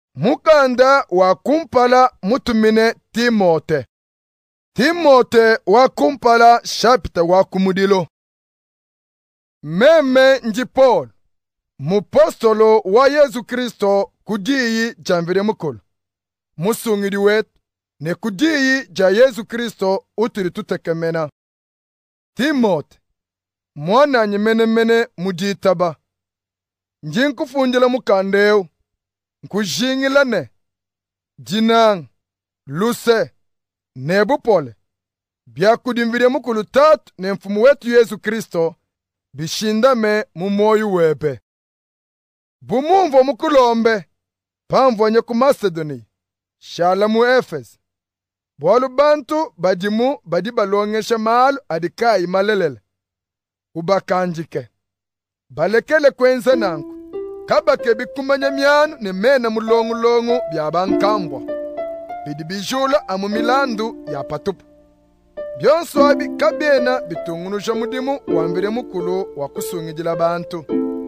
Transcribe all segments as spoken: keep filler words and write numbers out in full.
Mukanda wa kumpala mutumine Timote. Timote wa kumpala shapita wa kumudilo. Meme nji Paul, mupostolo wa Yesu Kristo kudiyi jamvire mukolo. Musungiri wetu ne kudiyi ja Yesu Kristo utiri tutekemena. Timote, mwana nyimene mene muditaba. Njinkufungila mukandeu. Nkujingilane, jinang, luse, nebupole. Byakudimvire mukulu tatu ne mfumu wetu Yesu Kristo, bishindame mu moyo webe. Bumumvo mukulombe, pamvonye ku Macedonia, shala mu Efes. Bwalu bantu badimu badi balongesha maalo adikayi malelele. Ubakanjike. Balekele kwenze nanku. Kabake bikumanya myanu ne mena mulongu-longu byabankambwa. Bidi bijula amu milandu ya patupu. Byonso abi kabena bitungunusha mudimu wambire mukulu wakusungijila bantu.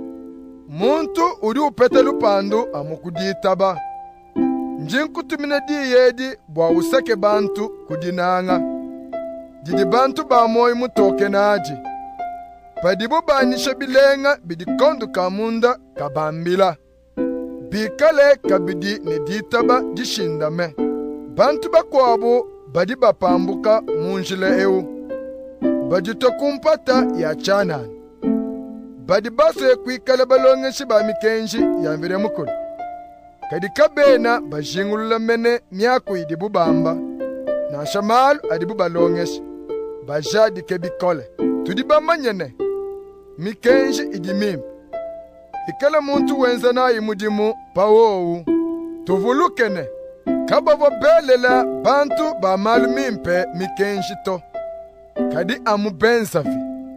Muntu uri upete lupandu amu kuditaba. Njinkutumine di yedi bwa useke bantu kudinanga. Didi bantu ba moyo mutoke naji. Padibo banisha bilenga bidi kondu kamunda kabambila. Bikale kabidi ne ditaba dishindame. Bantu bakwabo badi bapambuka munjile eu. Badi tokumpata ya chanani. Badi base kuikale balongeshi ba mikenji ya mvire mukulu. Kadi kabena bajingulula mene miaku idibu bamba. Na shamalu adibu balongeshi. Bajadi kebikole. Tudiba manyene. Mikenji idimimpi. Ikala muntu wenza na imudimu pawowu. Tuvulukene. Kabavo belela bantu ba malumimpe mikenji to. Kadi amu benzavi.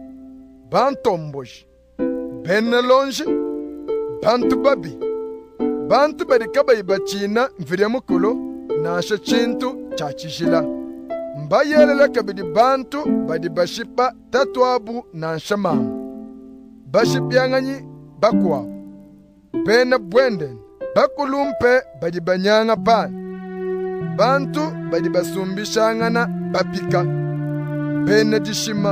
Bantomboji. Benelonji. Bantu babi. Bantu badi kaba ibachina mvire mukulu na asha chintu chachishila. Mbayelela kabidi bantu badi bashipa tatuabu na shamamu. Bashipyanganyi bakwa. Bena bwenden. Bakulumpe badi banyanga pani. Bantu badi basumbishangana bapika. Bena dishima.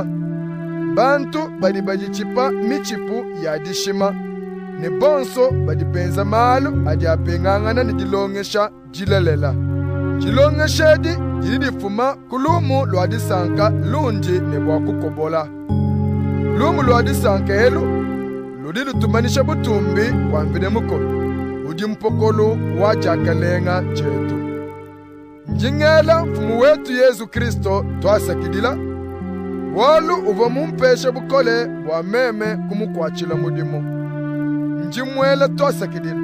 Bantu badi badi chipa michipu ya dishima. Ne bonso badi benza malu adi apengangana ni dilongesha jilelela. Jilongesha di jilidifuma kulumu luadi sanka lunji ne wakukobola. Lumu luadi sanka helu, ludi lutumanisha butumbi wamvide mukolo. Udi mpokolo wajakalenga chetu. Njingela mfumu wetu Yesu Kristo twasakidila. Walu uva mumpeshe bukole wa meme kumukwachila mudimu. Njimwele twasakidila.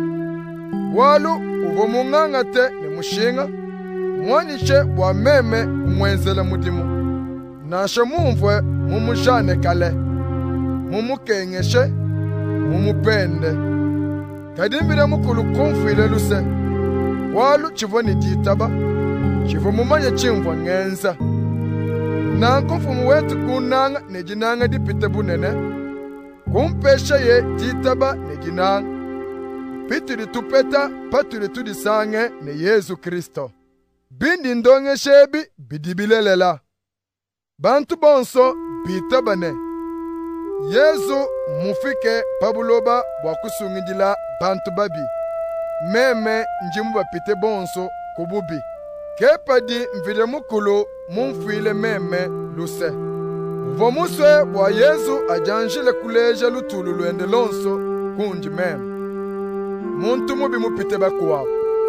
Walu uva mungangate ne mushinga. Mwanishe wa meme kumwenzela mudimu. Nashe mumvwe mumujane kale. Mumukengeshe, mumupende. Kadimbire mukulu kumfile luse. Walu chivoni ditaba. Chivu mumanye chimvwa ngenza. Nanko mfumu wetu kunanga nejinanga dipite bunene. Kumpesha ye ditaba nejinanga. Pituri tupeta paturi tudisange ne Yesu Kristo. Bindi ndonge shebi bidibilelela. Bantu bonso bitabane. Yesu mufike pabuloba wakusungijila bantu babi. Meme njimu bapite bonso kububi. Kepadi mvide mukulu mumfuile meme luse. Uvo muswe wa Yesu ajanjile kuleja lutulu luende lonso kunji meme. Muntu mubi mupite bakuwa.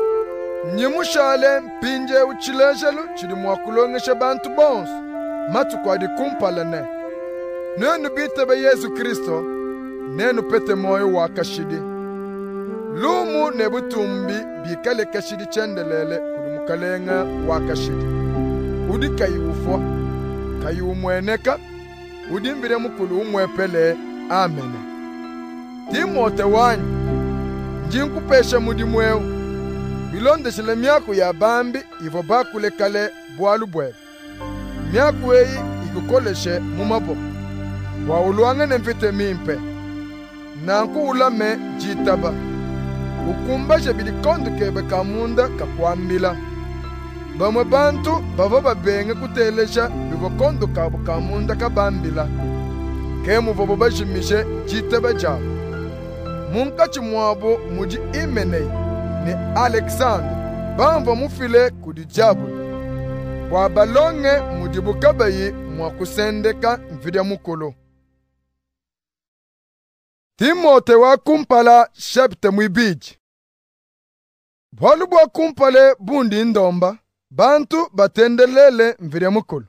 Nyimushale mpinje uchilejelu chidi mwakulongesha bantu bonso. Matu kwa di kumpalane. Nenu bitebe Yesu Kristo, nenu pete moyo wakashidi. Lumu nebutumbi bikale kashidi chendelele kudumukalenga wakashidi. Udi kayufwa, kayumweneka, udi mbire mukulu umwepele, amene. Timote wanyi, njinkupesha mudimweo, bilondeshele miaku ya bambi ivo bakule kale bwalu bwebe. Miaku eyi ikukoleshe mumabo. Wa uluanga nemfite mimpe. Nanku ulame jitaba. ukumbaje bilikondo kebe kamunda kakwambila. Bamwe bantu bava babenge kutelesha bibokondo kabo kamunda kabambila. Kemu vobo bajimishe jiteba jabo. Munkachi mwabo muji Imenei ni Alexander bamva mufile kudi jabu. Wabalonge muji bukabayi mwakusendeka mvidya mukolo. Timote wa kumpala shepte mwibiji. Bwalu bwa kumpale bundi ndomba, bantu batendelele mvidya mukolo.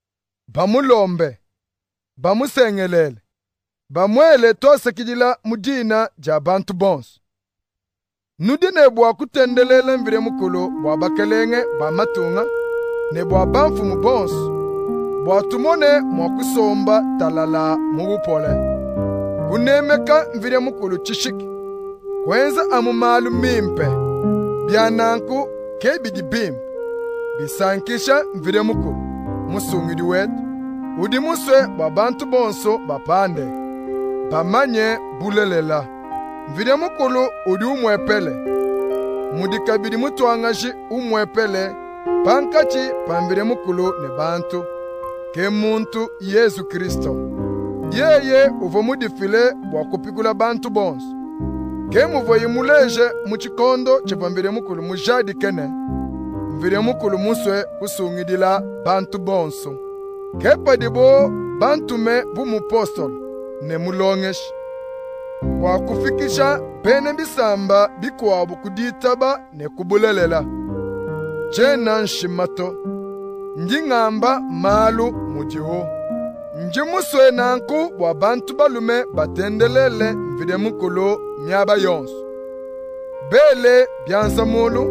Bamulombe, bamusengelele, bamwele tosekijila mudina ja bantu bonso. Nudine bwa kutendelele mvidya mukolo bwa bakelenge bamatunga, ne bwa banfumu bonso, bwa tumone mwakusomba talala mubupole. Kunemeka mvidya mukulu chishiki. Kwenza amumalu mimpe. Biananku kebidi bim. Bisankisha mvidya mukulu. Musungidi wetu. Udi muswe babantu bonso bapande. Bamanye bulelela. Mvidya mukulu udi umwepele. Mudikabidi mutuangashi umwepele. Pankachi pamvidya mukulu ne bantu. Ke muntu Yesu Kristo. Yeye uvo mudifile bwa kupikula bantu bonso. Ke muvo yimuleje muchikondo chepambire mukulu mujadi kene. Mvire mukulu muswe kusungidila bantu bonso. Ke padibo bantu me bumupostol ne mulongeshi. Kwa kufikisha bene bisamba bikwabu kuditaba ne kubulelela. Chena nshimato. Njingamba malu mujiho. Njimuswe nanku bwa bantu balume batendelele mvidya mukulu myaba yonso. Bele byanza mulu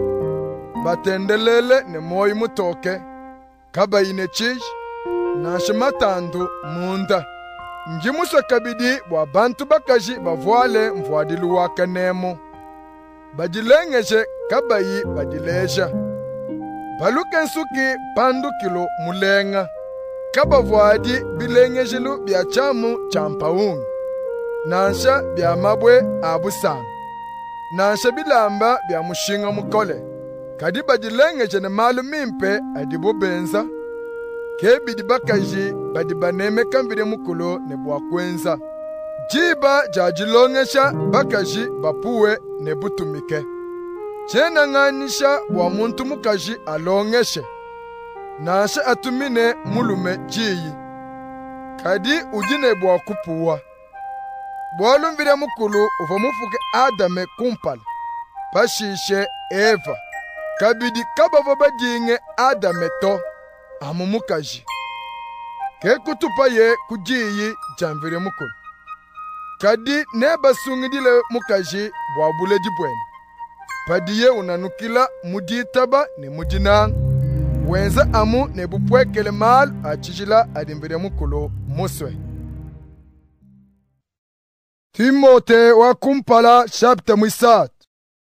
batendelele ne moyi mutoke kabayine chiji na shimatandu munda. Njimuswe kabidi bwa bantu bakaji bavwale mvwadilu waka nemo. Bajilengeje kabayi badileja. Baluke nsuki pandu kilo mulenga. Kabavwadi bilengejilu bya chamu champaungi. Nansha bya mabwe abusanga. Nansha bilamba bya mushinga mukole. Kadi badilengeje ne malu mimpe adibo benza. Kebidi bakaji badibanemeka mvidya mukulu ne bwakwenza. Jiba jajilongesha bakaji bapuwe ne butumike. Chena ng'anisha bwa muntu mukaji alongeshe. Nashe atumine mulume jiyi. Kadi ujine bwa kupuwa. Bwalu mvidya mukulu uva mufuke Adame kumpala. Pashishe Eva. Kabidi kabava badinge Adame to. Amumukaji. Ke kutupa ye kujiyi jamvire mukulu. Kadi neba sungidile mukaji bwa bule jibweni. Padiye unanukila muditaba ni mudinang. Wenza amu ne bupwekele mal achijila adimvire mukulu muswe. Timote wa kumpala chapter mwisat.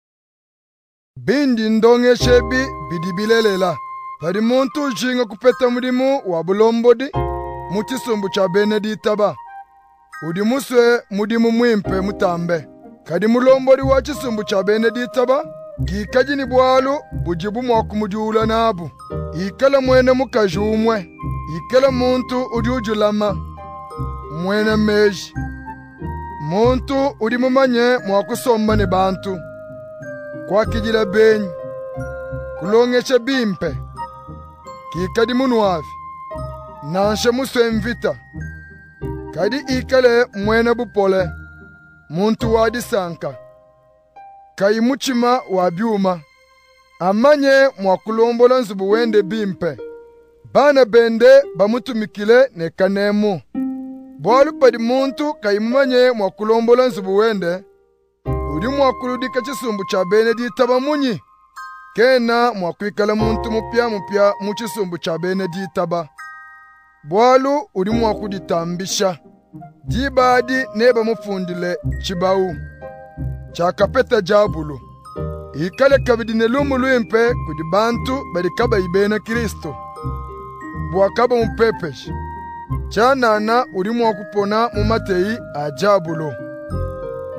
Bindi ndonge shebi bidibilelela. Padi muntu jinga kupeta mudimu wa bulombodi. Mutisumbu cha beneditaba. Udi muswe mudimu mwimpe mutambe. Kadi mulombodi wa chisumbu cha beneditaba. Gikajini bwalu bujibu mwakumujula nabu. Ikala mwene mukajumwe. Ikala muntu udi ujulama. Mwene meji. Muntu udi mumanye mwakusomba ne bantu. Kwa kijila benyi. Kulongesha bimpe. Kikadi munuavi. Nanshe muswe mvita. Kadi ikale mwene bupole. Muntu wadi sanka. Kai muchima wa byuma. Amanye mwakulombola nzubu wende bimpe. Bana bende bamutumikile ne kanemu. Bwalu padi muntu kai mumanye mwakulombola nzubu wende. Udi mwakuludika chisumbu cha beneditaba munyi. Kena mwakwikala muntu mupya mupya muchisumbu cha beneditaba. Bwalu udi mwakuditambisha. Jibadi neba mufundile chibau. Chakapeta jabulu. Ikale kabidi nelumu luimpe kudi bantu badi kaba ibena Kristo. Bwakaba mpepesh. Chanana udi mwakupona mumatei ajabulu.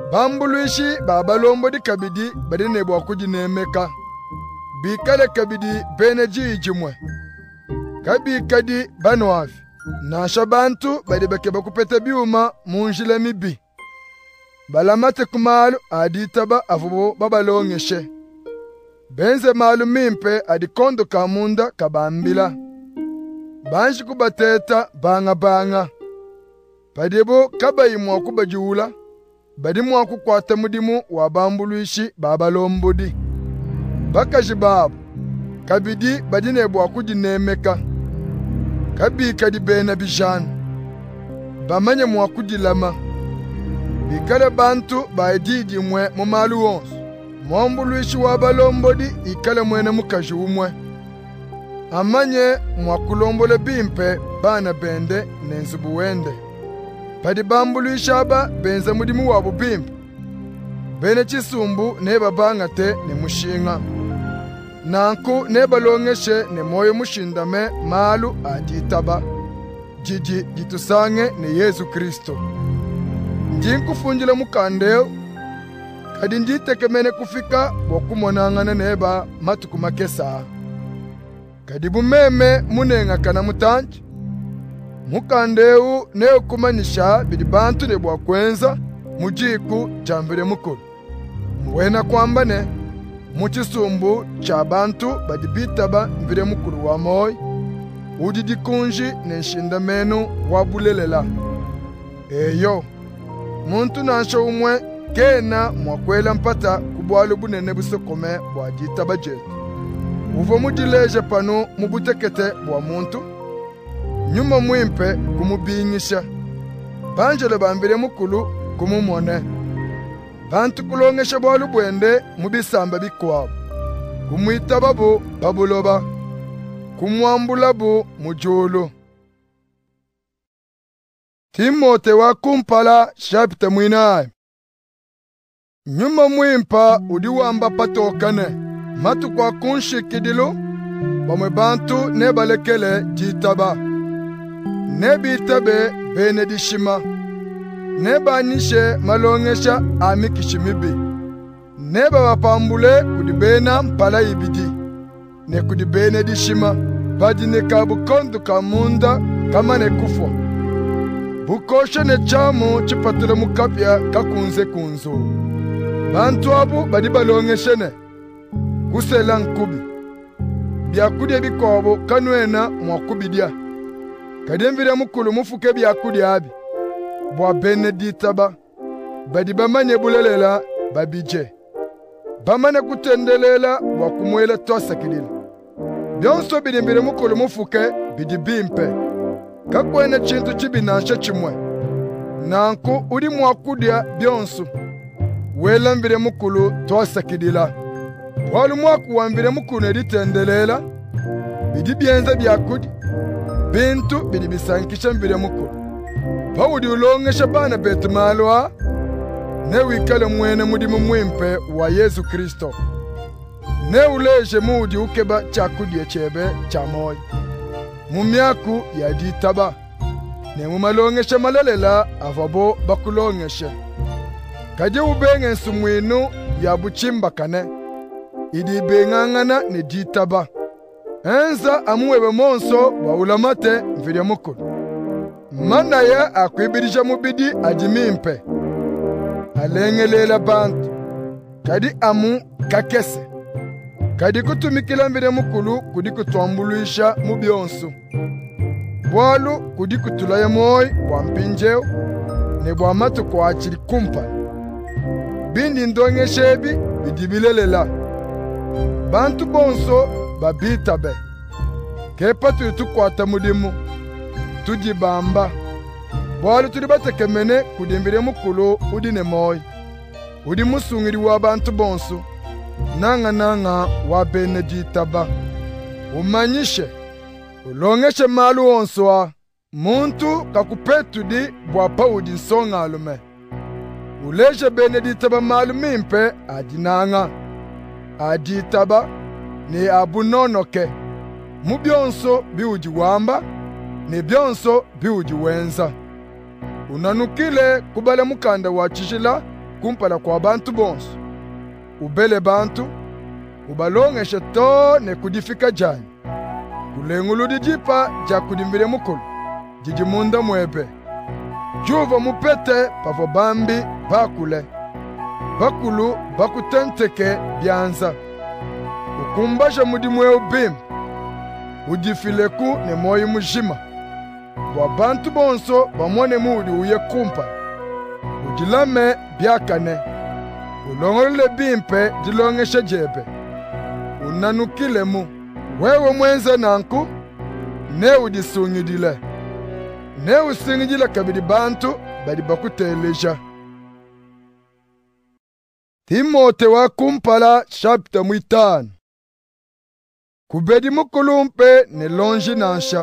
bambuluishi babalombo di kabidi badi nebo akujinemeka bikale kabidi beneji ijimwe kabi kadi banwafi nasha bantu badi bake bakupeta biuma munjile mibi balamate kumalu adi taba avubo babalongeshe benze malu mimpe adi kondo kamunda kabambila banji kubateta banga banga padebo kabayi mwa kubajiula badi mwa kukwata mudimu wa bambuluishi babalombodi bakaji babu kabidi badi nebo akujinemeka kabi kadi bena bijana bamanye mwa kudilama bikale bantu baididi mwe mu malu wonsu mwambuluishi wa balombodi ikale mwene mukaji umwe amanye mwakulombole bimpe bana bende nenzubu wende padi bambuluishi aba benza mudimu wabu bimpe bene chisumbu neba bangate ne mushinga nanku neba longeshe ne moyo mushindame malu aditaba jiji jitusange ne Yesu Kristo njinkufunjile mukandeo kadi nditekemene kufika bokumonangana neba matuku makesa kadi bumeme munenga kana mutanji mukandeu neo kumanisha bidi bantu ne bwakwenza mujiku jambire mukulu mwena kwambane muchisumbu cha bantu badi bitaba mvire mukulu wa moyo udidi kunji nenshinda menu wabulelela eyo muntu nansho umwe kena mwakwela mpata kubwalo bunene busokome bwa ditaba jetu uvo mudileje pano mubutekete bwa muntu nyuma mwimpe kumubingisha banjele bambire mukulu kumumone bantu kulongesha bwalu bwende mubisamba bikwabo kumwitaba bo babuloba kumwambula bo mujulu Timote wa kumpala chapter mwinaye nyuma mwimpa udiwamba patokane matu kwa kunshikidilu bamwe bantu nebalekele jitaba nebitabe benedishima nebanishe malongesha amikishimibi neba wapambule kudibena mpala ibidi ne kudibenedishima badine kabukondu kamunda kamane kufwa bukoshe ne chamu chipatule mukapya kakunze kunzo bantu abu badi balongeshene kusela nkubi byakudya bikobo kanwena mwakubidia kademvira mukulu mufuke byakudya abi bwa beneditaba badi bamanye bulelela babije bamane kutendelela bwa kumwela tosakidila byonso bidembire mukulu mufuke bidi bimpe kakwene chintu chibinanshe chimwe nanku uri mwakudya byonso welambire mukulu tosakidila walu mwaku wambire mukulu editendelela bidi byenza byakudya bintu bidi bisankisha mbire mukulu pawudi ulongesha bana betu malwa ne wikale mwene mudimu mwimpe wa Yesu Kristo ne uleje mudi ukeba chakudya chebe cha moyo mumyaku ya ditaba ne mumalongesha malalela avabo bakulongesha kaje ubenge nsumwinu ya buchimba kane idi bengangana ne ditaba enza amuwebe monso wa ulamate mvire mukulu mana ya akwibirija mubidi adimimpe alengelela bantu kadi amu kakese kadi kutumikila mbire mukulu kudi kutwambuluisha mubyonso bwalu kudi kutulaye moyo bwa mpinjeo ne bwa matu kwa achiri kumpa bindi ndongeshebi bidibilelela bantu bonso babitabe kepatu tukwata mudimu tujibamba bwalu turi batekemene kudimbire mukulu udine moyo udi musungiri wa bantu bonso nanga nanga wa beneditaba umanyishe ulongeshe malu wonswa muntu kakupetudi bwa paudi nsonga alume uleje beneditaba malu mimpe adinanga aditaba ni abunonoke mubyonso biuji wamba ni byonso biuji wenza unanukile kubala mukanda wa chishila kumpala kwa bantu bonso. Ubele bantu, ubalongeshe to ne kudifika jani. Kulengulu dijipa ja kudimbire mukulu, jijimunda mwebe. Juva mupete pavo bambi bakule. Bakulu bakutenteke byanza. Ukumbasha mudimwe ubim. Udifileku ne moyi mujima. Wabantu bonso bamone mudi uye kumpa. Udilame biakane. Ulongole bimpe dilongeshe jebe. Unanukile mu. Wewe mwenze nanku. Ne udisungidile. Ne usingidile kabidi bantu badi bakuteleja. Timote wa kumpala chapter mwitano. Kubedi mukulumpe ne lonji nansha.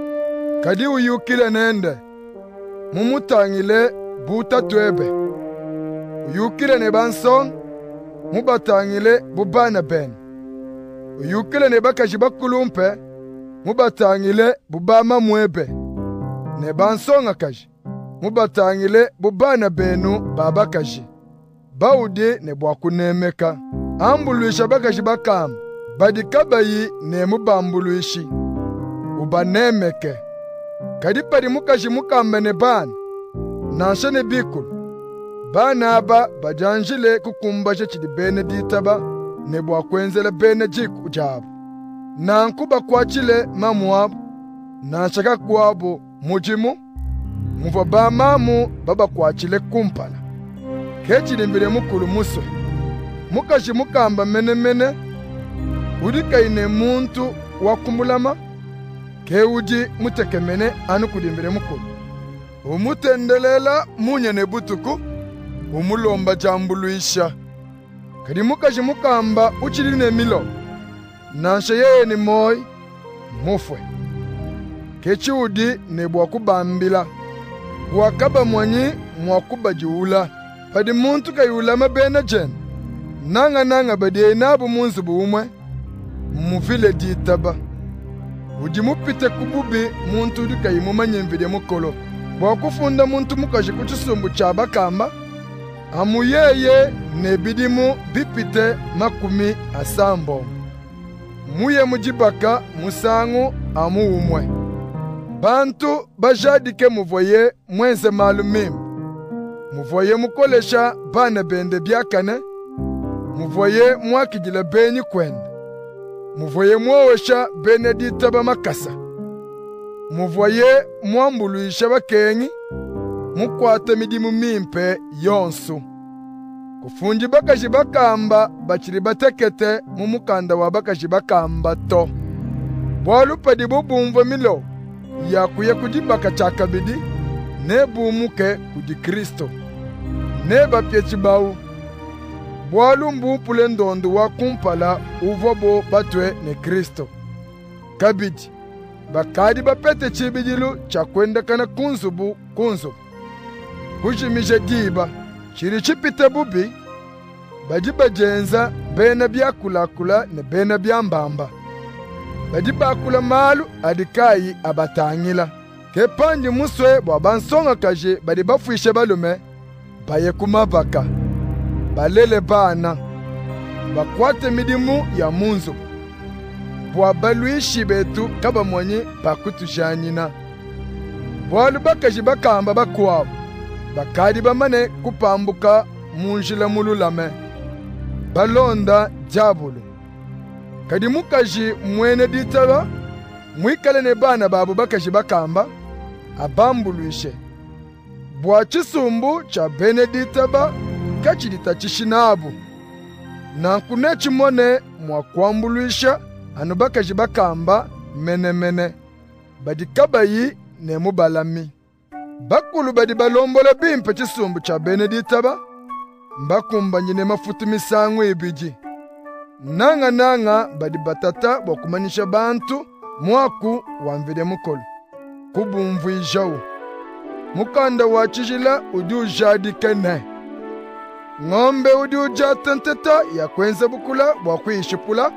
Kadi uyukile nende. Mumutangile buta twebe. Uyukile ne bansong. Mubatangile bubana ben. Uyukile ne bakaji bakulumpe. Mubatangile bubama mwebe. Ne bansong akaji. Mubatangile bubana benu babakaji. Baudi ne bwakunemeka. Ambuluisha bakaji bakam. Badikabayi ne mubambuluishi. Ubanemeke. Kadipari mukaji mukamba ne bana. Nansha ne bikulu. Bana aba bajanjile kukumbasha chidi Benedita ba. Ne bwakwenzele Benejiku jabu. Nankuba kwachile mamuabu. Nanshaka kwabu mujimu. Muva ba mamu baba kwachile kumpala. Kechili mbile mukulu muso. Mukaji mukamba mene mene. Udika ine muntu wakumulama. Ke uji mutekemene anu kudimbile mukulu. Umutendelela munye ne butuku. Umulomba jambuluisha. Kadi mukaji mukamba uchiline milo. Nansha yeye ni moi. Mufwe. Kechi udi ne bwakubambila. Bwakaba mwanyi mwakuba juula. Padi muntu kayulama bena jen. Nanga nanga badi enabu munzu buumwe. Mufile ditaba. Udi mupite kububi muntu udi kayimumanye mvide mukolo. Bwakufunda muntu mukaji kuchisumbu chaba kamba. Amuyeye ne bidimu bipite makumi asambo. Muye mujibaka musangu amuumwe. Bantu bajadike muvoye mwenze malumimu. Muvoye mukolesha bana bende byakane. Muvoye mwakijile benyi kwenda. Muvoye mwowesha Benedita ba makasa. Muvoye mwambuluisha bakenyi. Mukwate midimu mimpe yonsu. Kufunji bakaji bakamba bachiri batekete mumukanda wa bakaji bakamba to. Bwalupadi bubumva milo. Yakuye kudibaka chakabidi. Ne bumuke kudi Kristo. Ne bapyechibau. Bwalu mbupule ndondu wa kumpala uvobo batwe ne Kristo. Kabidi. Bakadi bapete chibidilu chakwenda kana kunzubu kunzubu. Kujimisha diba. Chiri chipite bubi. Badi bajenza bena byakulakula ne bena byambamba. Badi bakula malu adikayi abatangila. Kepanji muswe bwa bansonga kaje badi bafuishe balume. Baye kumabaka. Balele bana. Bakwate midimu ya munzu. Bwa baluishi betu kaba mwenye bakutujanyina. Bwalu bakaji bakamba bakwabu. Bakadi bamane kupambuka munjila mululame. Balonda jabulu. Kadi mukaji mwene ditaba. Mwikale ne bana babu bakaji bakamba. Abambuluishe. Bwa chisumbu cha Benedita ba. Kachidita chishinabu. Nankune chimone mwa kwambuluisha. Anu bakaji bakamba mene mene. Badikabayi ne mubalami. Bakulu badi balombola bimpe chisumbu cha Benedita ba. Mbakumba njine mafuti misangu ibiji. Nanga nanga badi batata wakumanisha bantu. Mwaku wamvide mukolu. Kubumvu ijau. Mukanda wachijila udi ujadi kene. Ngombe udi ujatenteta ya kwenza bukula wakuishipula.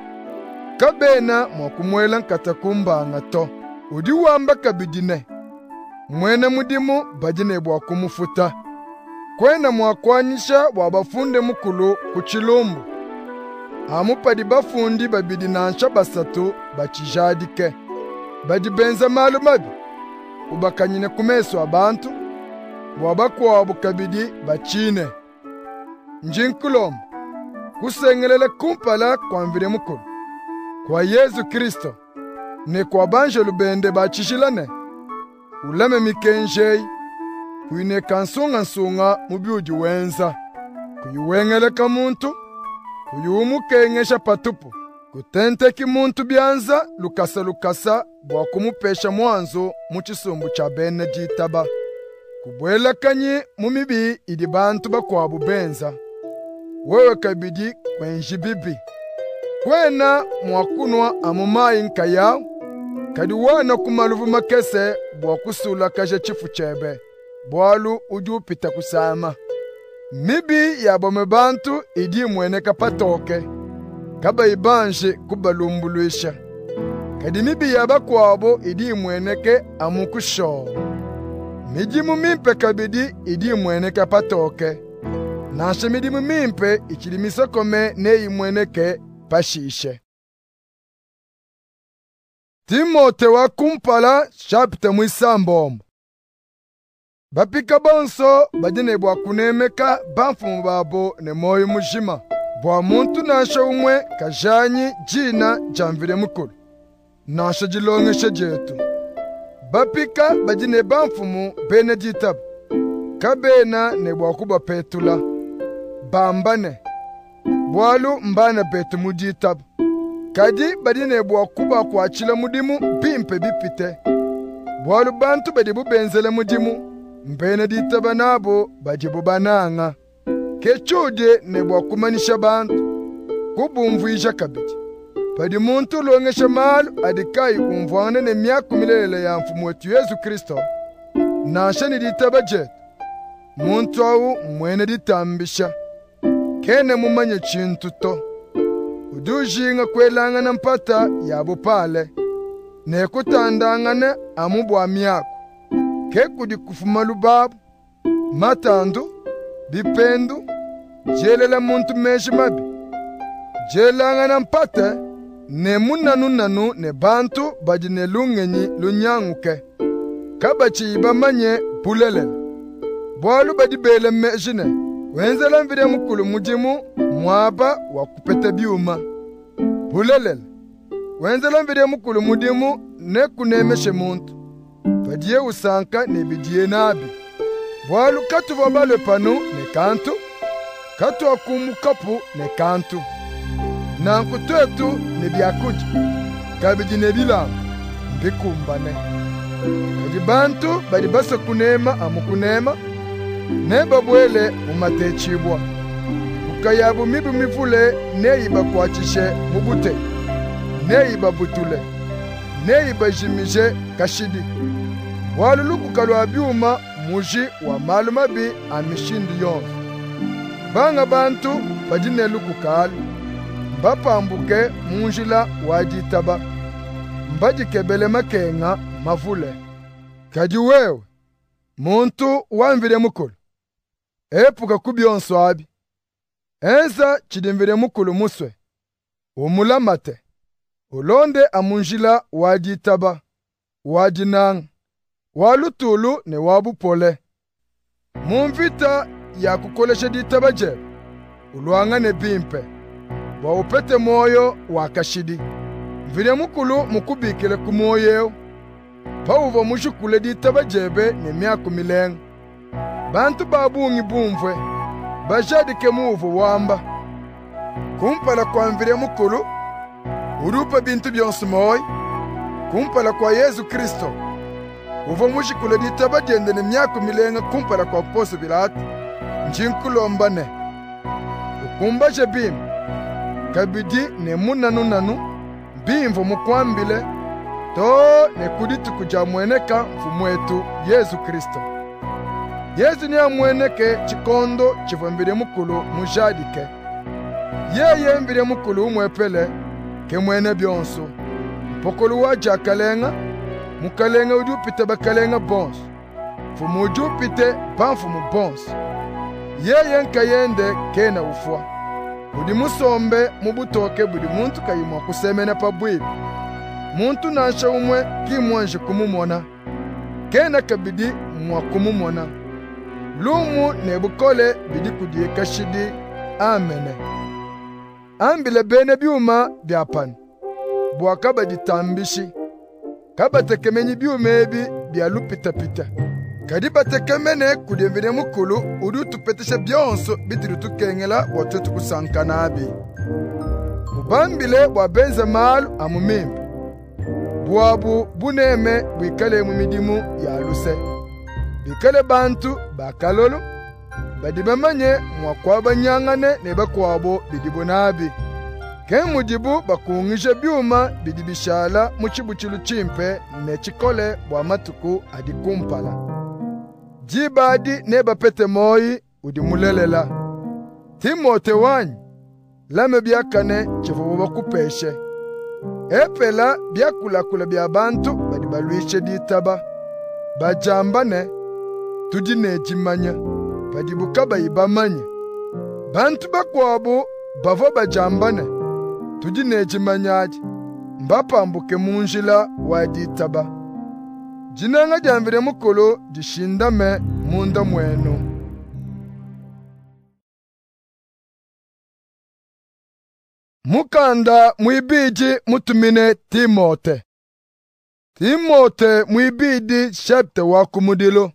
Kabena mwakumwela nkatakumba ngato. Udi wamba kabidine. Mwene mudimu badine bwakumufuta. kwena mwakwanisha wabafunde mukulu ku chilumbu. Amupadi bafundi babidi nansha basatu bachijadike. Badi benza malu mabi. Ubakanyine kumeso abantu. Wabakwabo kabidi bachine. Njinkulom. Kusengelele kumpala kwa mvire mukulu. Kwa Yesu Kristo. Ne kwa banje lubende bachishilane. Ulame mikenjei. Kuine kansunga nsunga mubiuji wenza. Kuyuwengele ka muntu. Kuyumukengesha patupu. Kutente ki muntu byanza lukasa lukasa bwa kumupesha mwanzo muchisumbu cha bene jitaba. Kubwela kanyi mumibi idi bantu bakwabu benza. Wewe kabidi kwenji bibi. Kwena mwakunwa amumayi nka yao. Kadi wana kumaluvu makese bwa kusula kaje chifu chebe. Bwalu uju pita kusama. Mibi ya bome bantu idi mwene kapatoke. Kaba ibanje kubalumbuluisha. Kadi mibi ya bakwabo idi mweneke amukusho. Miji mumimpe kabidi idi mwene kapatoke. Nashe midi mumimpe ichilimisa kome ne imweneke pashishe. Timote wa kumpala chapter mwisambombo. Bapika bonso badine bwa kunemeka bamfumu babo ne moyo mujima. Bwa muntu nasha umwe kajanyi jina jamvire mukulu. Nasha jilongeshe jetu. Bapika badine bamfumu bene jitabu. Kabena ne bwa kuba petula. Bambane. Bwalu mbana betu mujitabu. Kadi badine bwa kuba kwa chila mudimu bimpe bipite. Bwalu bantu badibu benzele mudimu. Mbene ditaba nabo bajibu bananga. Kechude ne bwa kumanisha bantu. Kubumvuisha kabiti. Padi muntu longesha malu adikai umvwane ne miaku milele ya mfumu wetu Yesu Kristo. Nasha ni ditaba jetu. Muntu au mwene ditambisha. Kene mumanye chintu to. Udujinga kwelanga na mpata yabo pale. Ne kutandangane amubwa miaku. Kekudi kufuma lubabu, matandu, bipendu, jelela muntu meshi mabi. Jelanga na mpate, ne munanu nanu ne bantu badi ne lungenyi lunyanguke. Kabachi ibamanye pulelele. Bwalu badi bele mejine, wenzela mvire mukulu mujimu, mwaba wakupete biuma. Pulelele, wenzela mvire mukulu mudimu, ne kunemeshe muntu. Fadie usanka ne bidie nabi. Bwalu katu vabale panu ne kantu. Katu akumu kapu ne kantu. Nanku twetu ne biakuji. Kabidi ne bilangu. Mbikumbane. Kadi bantu badi basa kunema amukunema. Ne babwele umatechibwa. Ukayabu mibu mifule ne iba kuachishe mubute. Ne iba butule. Ne iba jimishe kashidi. Waluluku kalwa byuma muji wa malumabi amishindi yonse. Banga bantu badine luku kalu. Mbapambuke munjila wajitaba. Mbajikebele makenga mavule. Kadi wewe, muntu wamvire mukulu. Epuka kubyonso abi. Enza chidimvire mukulu muswe. Umulamate. Ulonde amunjila wajitaba. Wajinang. Walutulu ne wabupole. Mumvita ya kukolesha ditaba je. Uluanga ne bimpe. Waupete moyo wakashidi. Vile mukulu mukubikile kumoyeo. Pauva mushukule ditaba jebe ne miaku mileng. Bantu babungi bumvwe. Bajadike muvu wamba. Kumpala kwa mvile mukulu. Urupa bintu byonsu moy. Kumpala kwa Yesu Kristo. Uva mushikule ditaba jende ne miaku milenga kumpala kwa poso bilati. Njinkulombane. Ukumbaje bim. Kabidi ne munanu nanu. Bimvo mukwambile. To ne kuditu kuja mweneka mfumwetu Yesu Kristo. Yesu ni amweneke chikondo chivambire mukulu mujadike. Yeye mbire mukulu umwepele ke mwene byonso. Mpokulu waja kalenga. Mukalenga udupite bakalenga bons. Fumu udupite banfumu bons. yeye nkayende kena ufwa. Budi musombe mubutoke budi muntu kayimwa kusemena pabwibi. Muntu nansha umwe kimwanje kumumona. Kena kabidi mwa kumumona. Lumu nebukole bidi kudieka shidi. Amene. Ambile bene byuma byapani. Bwa kabadi tambishi. Kabatekemenyi byuma ebi byalupitapita. Kadi batekemene kudemvire mukulu udu tupetesha byonso bitiru tukengela watu tukusankana abi. Mubambile wabenze malu amumimbi. Buabu buneme bwikale mumidimu ya luse. Bikale bantu bakalolo. Badibamanye mwakwaba nyangane neba kwabo bidibu nabi. Ken mudibu bakungisha byuma bidibishala muchibuchilu chimpe nechikole bwa matuku adikumpala. Jibadi neba pete moi udimulelela. Timote wanyi lame byakane chivubu bakupeshe. Epela byakula kula bya bantu badibaluishe ditaba. Bajambane tudinejimanya. Badibuka bayibamanya. Bantu bakwabo bavo bajambane tudinejimanyadi. Mbapambuke munjila waditaba. Jinanga jamvire mukolo jishindame munda mwenu. Mukanda mwibiji mutumine Timote. Timote mwibidi shepte wakumudilo.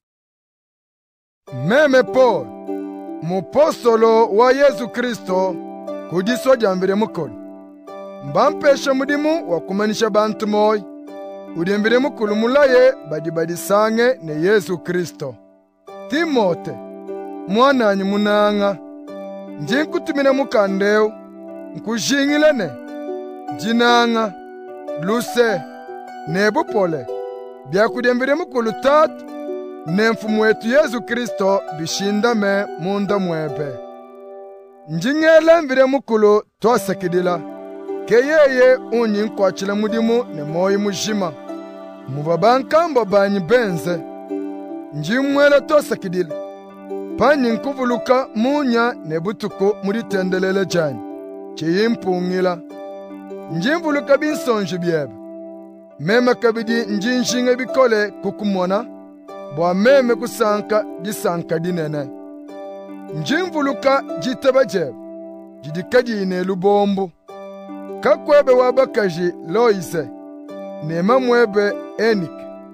Meme Paul, mupostolo wa Yesu Kristo, kudiso jamvire mukolo. Mbampeshe mudimu wakumanisha bantu moi. Udembire mukulu mulaye badibadi sange ne Yesu Kristo. Timote, mwananyi munanga. Njinkutumine mukandeo, nkujingilene. Jinanga, luse, nebupole. Byakudembire mukulu tatu, ne mfumu wetu Yesu Kristo bishindame munda mwebe. Njingele mvire mukulu twasekidila. Keyeye unyi nkwachila mudimu ne moyi mujima. Mubabankamba banyi benze. Njimwele tosakidile. Panyi nkuvuluka munya ne butuko muri tendelele jani. Chiyimpungila. Njimvuluka binsonji byebe. Meme kabidi njinshinge bikole kukumona. Bwa meme kusanka disanka dinene. Njimvuluka jiteba jebe. Jidikaji ine lubombu. Kakwebe wabakaji Loise. Nema mwebe Enik.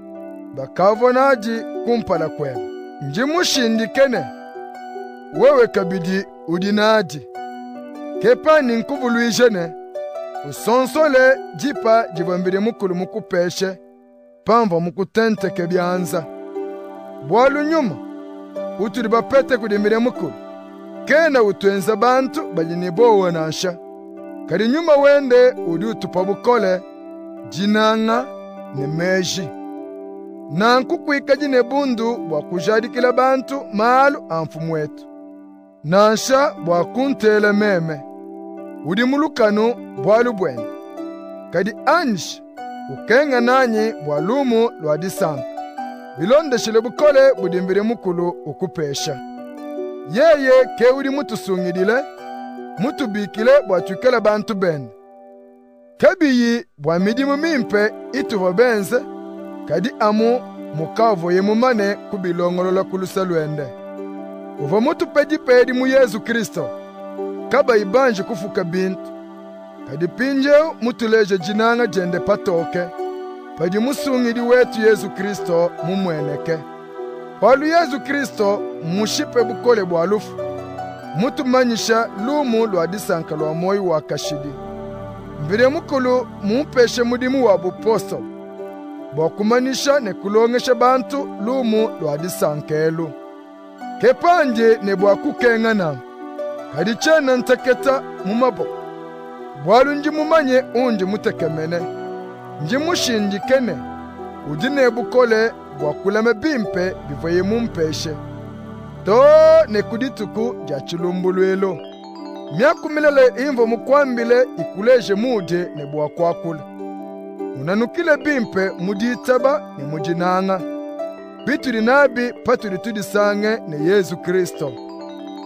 Bakavonaji kumpala kwebe. Njimushindikene. Wewe kabidi udinaji. Kepani nkuvuluijene. Usonsole jipa jivambire mukulu mukupeshe. Pamva mukutente kebyanza. Bwalu nyuma. Uturi bapete kudimire mukulu. Kena utuenza bantu balinibo wanasha. Kari nyuma wende udi utupabukole. Jinanga ne meji. Nanku kuika jine bundu bwa kujadikila bantu malu amfumu wetu. Nansha bwa kuntele meme. Udi mulukanu bwalu bwene. Kadi anish ukenga nanyi bwa lumu lwa disanka. Bilonde shile bukole budimbire mukulu ukupesha. Yeye ke udi mutusungidile. Mutubikile bwa chukele bantu bende. Kabiyi bwa midimu mimpe ituva benze. Kadi amu mukavo ye mumane kubilongolola kulusa lwende. Uva mutu pedi pedi mu Yesu Kristo. Kaba ibanje kufuka bintu. Kadi pinjeu mutuleje jinanga jende patoke. Padi musungidi wetu Yesu Kristo mumweneke. Palu Yesu Kristo mushipe bukole bwa lufu. Mutu manyisha lumu lwa disanka lwa moi wakashidi. Mbire mukulu mumpeshe mudimu wa buposto. Bokumanisha ne kulongesha bantu lumu lwa disankelu. Kepanje ne bwa kukengana. Kadi chena nteketa mumabo. Bwalu njimumanye unji mutekemene. Njimushindikene. Ujine bukole bwa kulame bimpe bivoye mumpeshe. To ne kudituku ja chilumbulwelo. Myakumilele imvo mukwambile ikuleje muje ne bwa kwakula. Unanukile bimpe muditaba ne mujinanga. Bituri nabi paturi tudisange ne Yesu Kristo.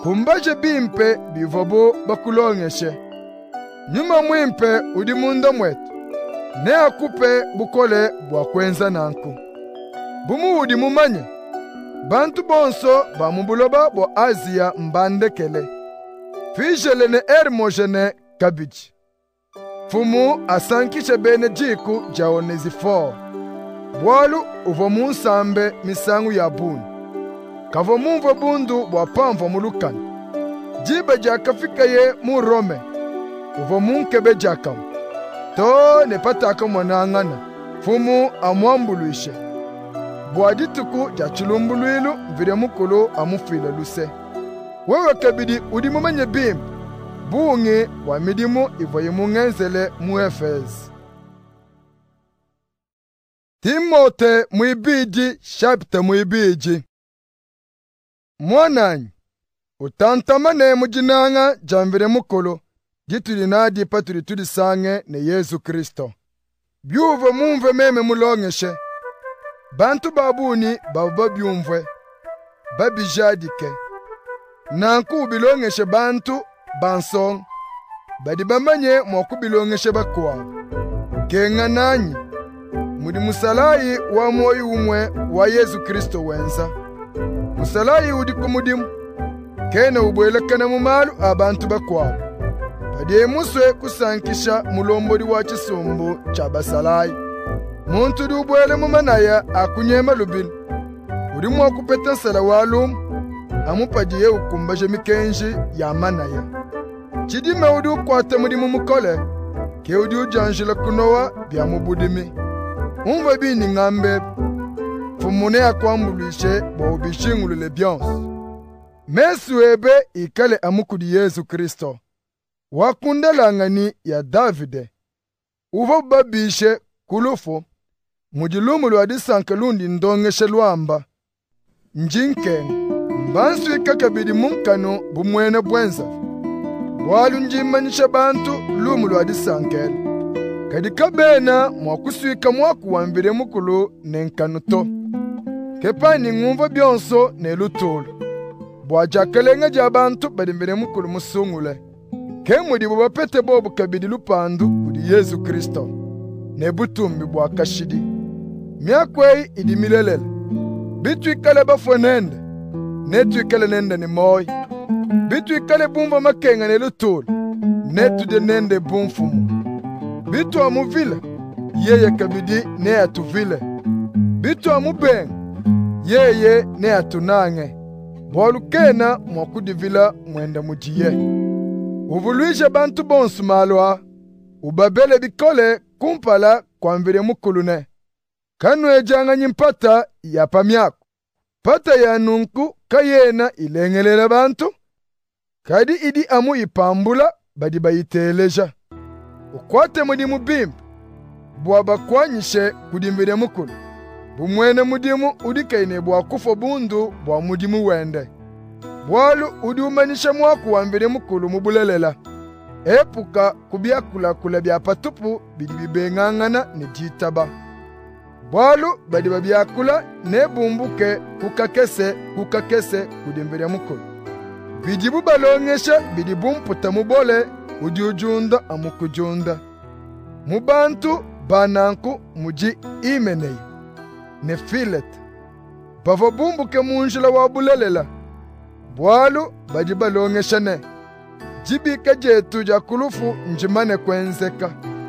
kumbaje bimpe bivobo bakulongeshe. Nyuma mwimpe udi munda mwetu, ne akupe bukole bwa kwenza nanku. Bumu udi mumanye, bantu bonso ba mubuloba bo Asia mbandekele. Fijele ne Hermogene kabiji. Fumu asankishe bene jiku ja Onesiphore. Bwalu uvo munsambe misangu ya bunu. Kavo mumvo bundu bwa pamvo mulukani. Jibe jakafika ye mu Rome. Uvo munkebe jakamu. To ne pataka mwanangana. Fumu amwambuluishe. Bwadituku ja chulumbuluilu vire mukulu amufile luse. Wewe kabidi udimumanye bimbu. Bungi wa midimu ivoye mungenzele mu Efezi. Timote muibiji chapter muibiji. Mwananyi, utantamane mujinanga jamvire mukolo, jituli nadi patuli tuli sange ne Yesu Kristo. Byuve mumve meme mulongeshe. Bantu babuni babu byumve, babijadike. Nanku bilongeshe bantu bansong, badi bamanye mwaku bilongeshe bakwa. Kenga nanyi, mudi musalayi wa moyo umwe wa Yesu Kristo wenza. Musalayi udi kumudimu, kena ubwelekana mumalu abantu bakwa. Badi emuswe kusankisha mulombodi wa chisumbu cha basalayi. Muntu di ubwele mumanaya akunyema lubini. Udi mwakupeta nsala walumu, amupajiye ukumbaje mikenji ya manaya. Chidime udi ukwate mudimu mukole, ke udi ujanjila kunowa bya mubudimi. Umva bini ngambe, fumune akwambuluishe bo ubishingulule byonsi. Mesu ebe ikale amukudi Yesu Kristo. Wakundalangani ya Davide. Uvo babishe kulufu, mujilumulu adisankalundi ndongeshe luamba. Njinkenga, mbansu ikakabidi munkano bumwene bwenza. Walu njimanyisha bantu lumulu adisankele. Kadika bena mwakusuika mwaku wambire mukulu nenkanuto. Kepani ngumva byonso ne lutulu. Bwajakelenga ja bantu badimbire mukulu musungule. Kemudi bubapete bobu kabidi lupandu kudi Yesu Kristo. Ne butumbi bwa kashidi. Miakwei idi milelele. Bitu ikale bafwenende. Netu ikale nende ni moi. Bitu ikale bumba makenga ne lutulu. Netu de nende bumfumu. Bitu amuvile, yeye kabidi ne atuvile. Bitu amubenga, yeye ne atunange. Bwalukena mwakudivila mwenda mujiye. Uvuluisha bantu bonsu malwa, ubabele bikole kumpala kwa mvire mukulune. Kanu ejanga nyimpata ya pamyako. Pata ya nunku kayena ilengelela bantu. Kadi idi amu ipambula badi bayiteleja. Ukwate mudimu bimbu, buwaba kwanyishe kudimvire mukulu. Bumwene mudimu udikaine bwa kufo bundu bwa mudimu wende. Bwalu udi umanisha mwaku wambire mukulu mubulelela. Epuka kubia kula kula bia patupu bidi bibengangana ni jitaba. Bwalu badi babia kula ne bumbuke kukakese kukakese kudimvire mukulu. Bijibu balongesha bidi bumputa mubole udi ujunda amukujunda. Mubantu bananku muji imenei. Ne filet. Bavo bumbuke munjila wabulelela. Bwalu baji balongesha ne. Jibika jetu jakulufu njimane kwenzeka.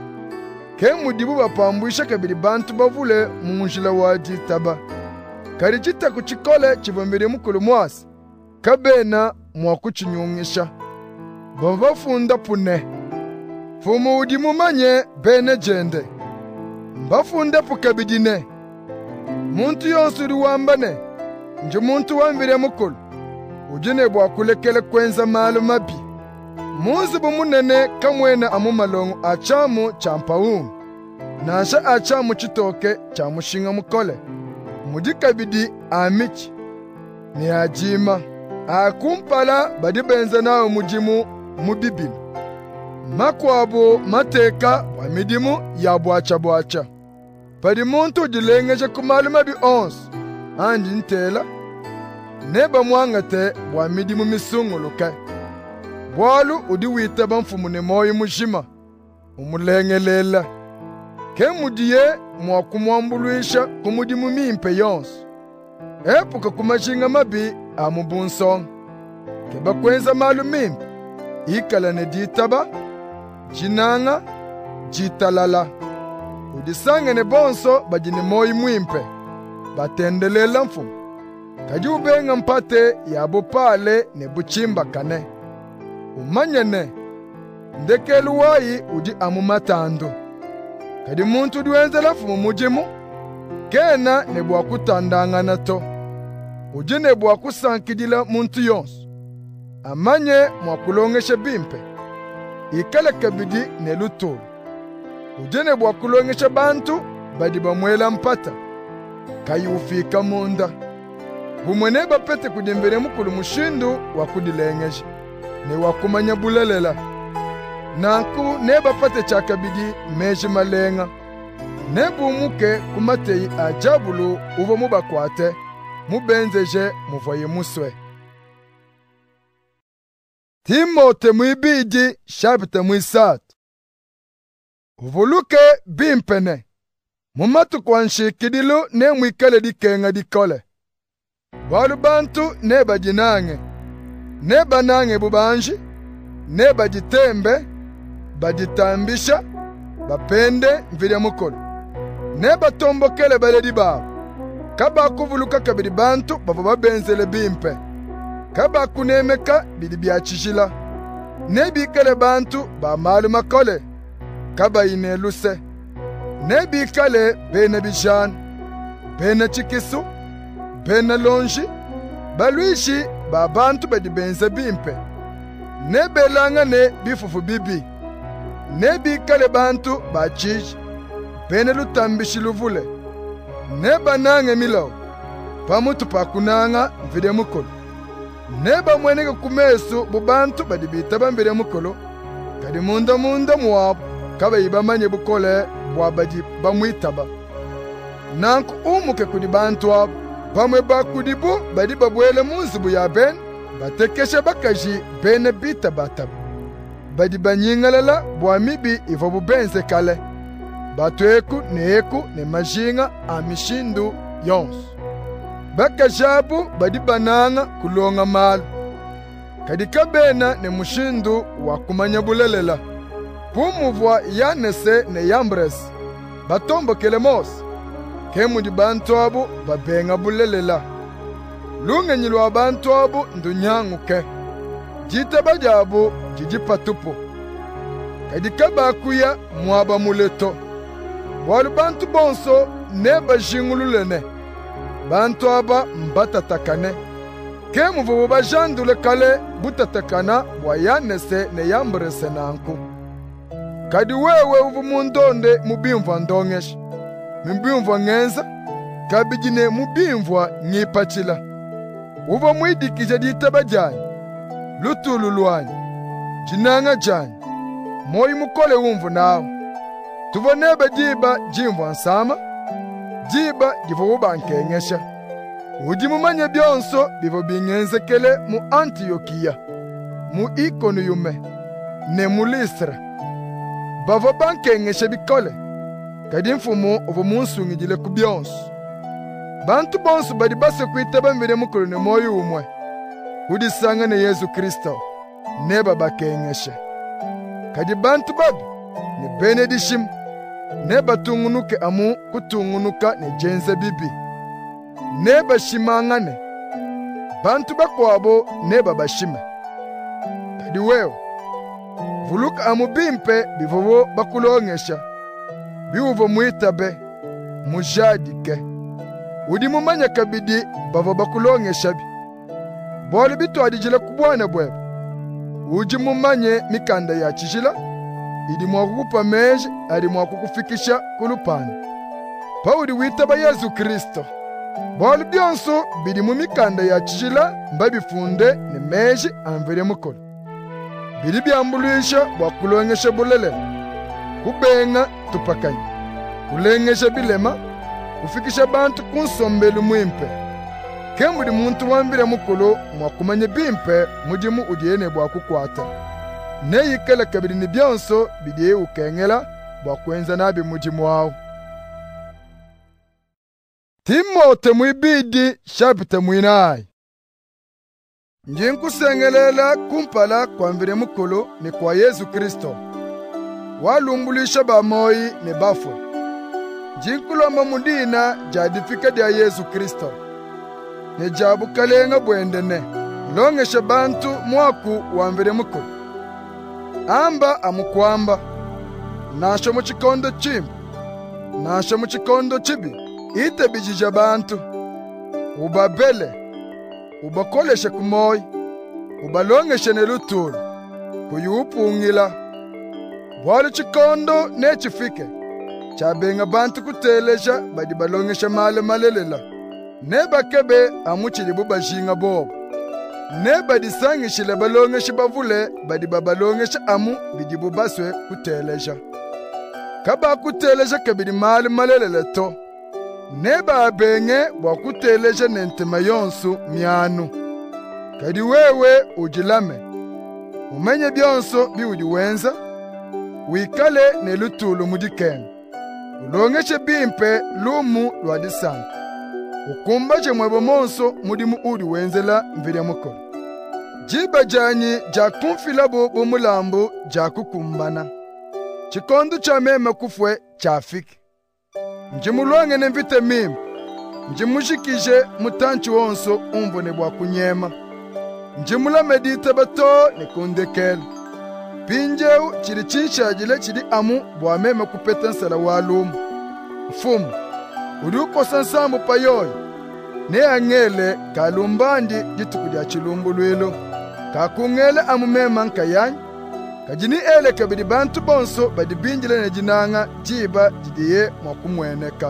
Ke mudibu bapambuisha kabili bantu bavule munjila wajitaba. Karijita kuchikole chivombiri mukulu mwasi. Kabena mwakuchinyungisha. Bavafunda pune. Fumu udi mumanye bene jende. Mbafunda pukabidine. Muntu yonsuri wambane. Nje muntu wambire mukulu. Ujine bwa kulekele kwenza malu mabi. Muzi bumunene kamwena amumalongu achamu champaungu. Nasha achamu chitoke chamushinga mukole. Mudikabidi amichi. Ni ajima. Akumpala badibenza nawe mujimu mubibili. Makwabo mateka wa midimu ya bwacha bwacha. Padi muntu dilengeje kumalu mabi ons. Andi ntela. neba mwangate bwa midimu misunguluke. Bwalu udi wite bamfumu ne moyo mujima, umulengelela. Ke mudiye mwakumwambuluisha kumudimu mimpe yonsu. Epuka kumashinga mabi amubunsong. Ke bakwenza malu mimpe, ikala ne ditaba, jinanga, jitalala. Udisange ne bonso bajine moyo mwimpe, batendelela mfumu. Kadi ubenga mpate ya bupale ne buchimba kane. Umanyane, ndekelu wayi udi amumatandu. Kadi muntu duenzela fumu mujimu, kena ne bwa kutandangana to. Udi ne bwa kusankidila muntu yonsu. Amanye mwakulongeshe bimpe. Ikale kabidi ne lutulu. Udi ne bwa kulongeshe bantu, badi bamwela mpata. Kayi ufika munda. Bumwene bapete kudembere mukulu mushindu wakudilengeje. Ne wakumanya bulalela. Nanku ne bapate chakabidi meji malenga. Ne bumuke kumatei ajabulu uvo mubakwate. Mubenzeje muvoye muswe. Timote muibidi shabite muisatu. Uvuluke bimpene. Mumatu kwanshikidilu ne mwikale dikenga dikole. Balu bantu ne bajinange. Ne banange bubanji, ne bajitembe, bajitambisha, bapende mvile mukolo. Ne batombokele baledi babo. Kaba kuvuluka kabidi bantu babo babenzele bimpe. Kaba kunemeka bidi biachishila. Ne bikale bantu ba malu makole. Kaba ineluse. Ne bikale bene bijan, bene chikisu, bene lonji, baluishi ba bantu bedi benze bimpe. Ne belanga ne bifufu bibi. Ne bikale bantu ba chiji, bene lutambishi luvule. Ne banange milo, pamutu pakunanga mvide mukolo. Ne ba mwenege kumesu bubantu bedi bitaba mvide mukolo. Kadi munda munda muwabu, kaba ibamanye bukole bwabaji bamwitaba. Nanku umuke kudi bantu wabu. Bamwe bakudibu badi babwele munzibu ya ben, batekeshe bakaji bene bita batab. Badi banyingalala bwamibi ivo bubenze kale. Batueku neeku ne majinga amishindu yonsu. Bakajabu badi bananga kulonga malu. Kadika bena ne mushindu wakumanya bulelela. Pumuvwa yanese ne yambres. Batombo kelemos. Kemu di bantu abu babenga bulelela. Lunge nyilu wa bantu abu ndunyangu ke. Jita bajabu jijipa tupu. Kadika bakuya mwaba muleto. Walu bantu bonso neba jingululene. Bantu aba mbatatakane. Kemu vubu bajandule kale butatakana wayanese ne yambrese nanku. Kadi wewe uvu mundonde mubimva ndongesh. Mbimvwa ngenza, kabijine mubimvwa ngipachila. Uva mwidikija ditaba jani, lutulu luani, jinanga jani, moyi mukole umvu nao. Tuvonebe jiba jimvwa nsama, jiba jivo ubankengesha. Uji mumanye byonso bivo bingenzekele mu Antiokia, mu Ikonu yume, ne mu Listra. Bavo bankengesha bikole. Kadi mfumu uvu munsungijile kubyonsu. Bantu bonsu badi base kuitaba mbire mukulu ne moyo umwe. Udisanga ne Yesu Kristo. Neba bakengeshe. Kadi bantu babi ne benedishim. Neba tungunuke amu kutungunuka ne jenze bibi. Neba shimangane. Bantu bakwabo neba bashime. Kadi weo. Vuluka amu bimpe bivovo bakulongesha. Biuvo mwitabe, mujadike. Udi mumanya kabidi bavo bakulongesha bi. Bwali bitu adijile kubwane bwebe. Uji mumanye mikanda ya chishila. Idi mwakukupa meji, adi mwakukufikisha kulupani. Pa udi witaba Yesu Kristo. Bwali byonso bidi mumikanda ya chishila mbabi funde ne meji anvire mukolo. Bidi byambuluisha bwakulongesha bulele. Kubenga tupakanya. Kulengesha bilema, kufikisha bantu kunsombelu mwimpe. kembudi muntu wambire mukulu mwakumanye bimpe mujimu udiene bwa kukwata ne yikele kabiri ni byonso bidiye ukengela bwa kwenza nabi mujimu wao. Timote mwibidi chapter mwinai. Njinkusengelela kumpala kwa mvire mukulu ni kwa Yesu Kristo walumbulisha bamoyi ne bafwe. Njinkulomba mundina jadifika dia Yesu Kristo ne jabu kalenga bwendene longesha bantu mwaku wa mvire mukulu amba amukwamba nasho mu chikondo chimbi nasho mu chikondo chibi ite bijija bantu ubabele ubakoleshe kumoyi ubalongeshe nelutulu kuyupungila bwali chikondo nechifike chabenga bantu kutelesha badi balongeshe male malelela ne bakebe amuchili bubashinga bobo ne badi sangishile balongeshe bavule badi babalongeshe amu bidi bubaswe kutelesha kaba kutelesha kebidi male malelela to neba benge bwa kuteleje nentema yonsu myanu kadi wewe ujilame umenye byonso biudiwenza wikale nelutulu mudikene ulongeshe bimpe lumu lwadisanga ukumbaje mwebo monso mudimu udi wenzela mvile mukolo jiba janyi ja kumfilabo bumulambu ja kukumbana chikondo cha mema kufwe chafiki njimulonge nemvite mimi njimushikije mutanchi wonso umbone bwa kunyema njimula medite bato nekundekele pinjeu chiri chinshagile chiri amu bwa meme kupeta nsala walumu mfumu uduko sansambu payoyi ne angele kalumbandi jituku dia chilumbu lwilo kakungele amu mema nkayanyi kajini ele kabidi bantu bonso badi binjile ne jinanga jiba jidiye mwakumweneka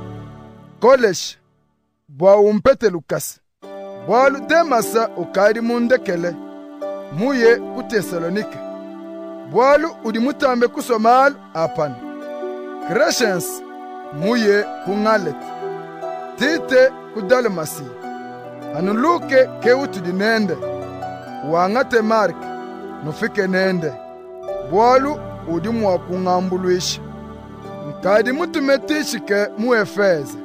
kolesh bwa umpete Lukasi bwalu Demasa ukari mundekele muye ku Tesalonike bwalu udi mutambe kusomalu apana Crescens muye ku Ngalet Tite ku Dalmasi anu Luke ke utudi nende wangate Mark nufike nende bwalu udi mwa kungambulwisha nkadi mutumetishike mu Efeze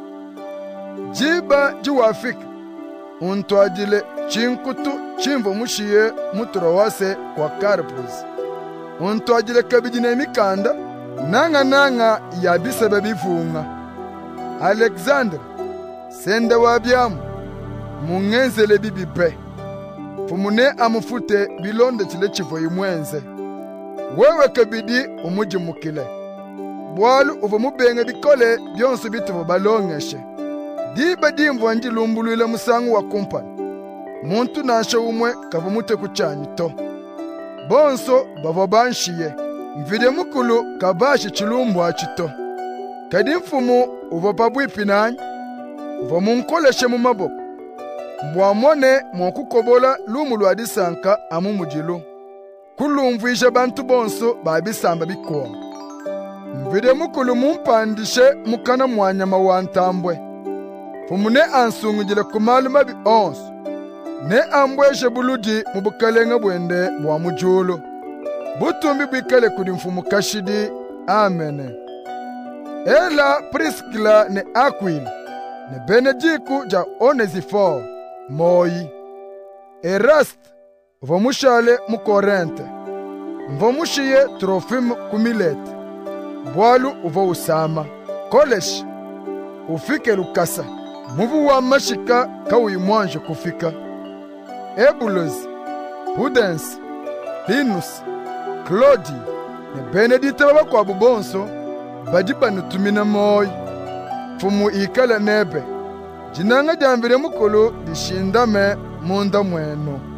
jiba jiwafika untwajile chinkutu chimvo mushiye muturowase kwa Karpus untwajile kabijine mikanda nanga nanga yabisebe bivunga Alexander sende wabyamu mungenzele bibipe fumune amufute bilonde chile chivo imwenze wewe kabidi umujimukile bwalu uva mubenge bikole byonso bituvo balongeshe diba dimvu anjilumbulwile musangu wa kumpani muntu nasho umwe kavumute kuchanyi to bonso bavo banshiye mvide mukulu kabashi chilumbu achito kadi mfumu uva pabwipi nanyi uva munkoleshe mu maboko mwamone mwakukobola lumu lwadisanka amu mujilu kulumvuisha bantu bonso babisamba bikonga mvide mukulu mumpandishe mukana mwanyama wa ntambwe fumune ansungujile kumalu mabi onso ne ambweshe buludi mubukalenga bwende bwa mujulu butumbi bwikale kudi mfumu kashidi amene ela Priskila ne Aquila ne Benediku ja Onesifor moyi Erast vomushale mu Korente mvomushiye Trofimo ku Milete bwalu uvo usama kolesh ufike Lukasa muvu wa mashika kawimwanje kufika Ebulos Pudens Linus Claudi ne Benedite baba kwa bubonso badiba nutumina moyi fumu ikala nebe jinanga jamvire mukulu dishindame munda mweno